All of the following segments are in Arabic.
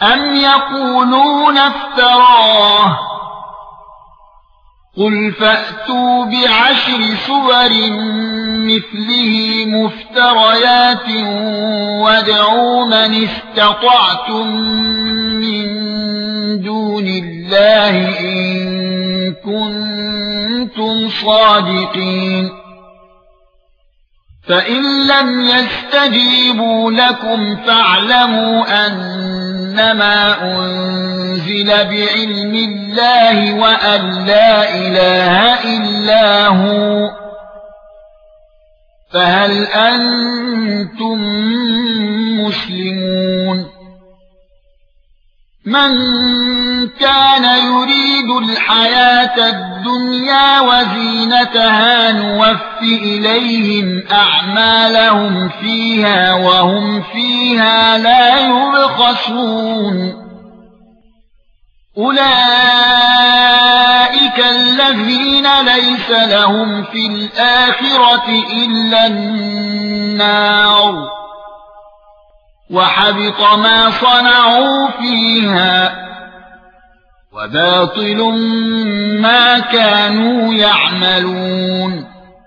أم يقولون افتراه قل فأتوا بعشر سور مثله مفتريات وادعوا من استطعتم من دون الله إن كنتم صادقين فإن لم يستجيبوا لكم فاعلموا أنما أنزل بعلم الله وأن لا إله إلا هو فهل أنتم مسلمون من كان يريد الحياة الدنيا وزينتها نوفِ إليهم أعمالهم فيها وهم فيها لا يبخسون أولئك الذين ليس لهم في الآخرة إلا النار وحبط ما صنعوا فيها وباطل ما كانوا يعملون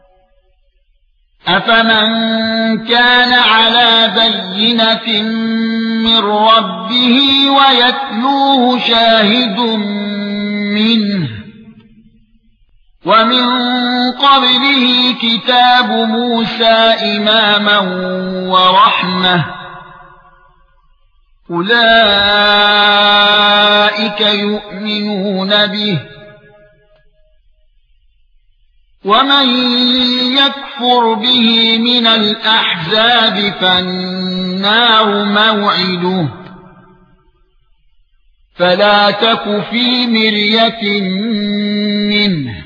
أفمن كان على بينة من ربه ويتلوه شاهد منه ومن قبله كتاب موسى إماما ورحمة أولئك يؤمنون به ومن يكفر به من الأحزاب فالنار موعده فلا تك في مرية منه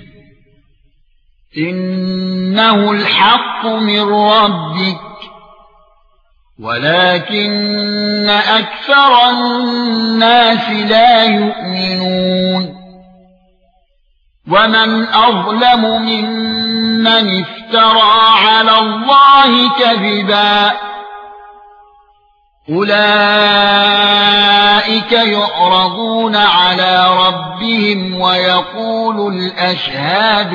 إنه الحق من ربك ولكن أكثر الناس لا يؤمنون ومن أظلم ممن افترى على الله كذبا أولئك يعرضون على ربهم ويقول الأشهاد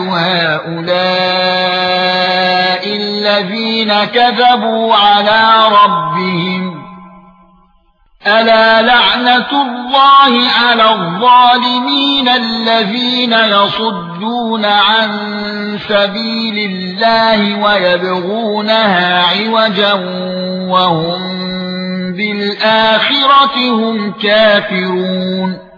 هؤلاء الذين كذبوا على ربهم ألا لعنة الله على الظالمين الذين يصدون عن سبيل الله ويبغونها عوجا وهم بالآخرة هم كافرون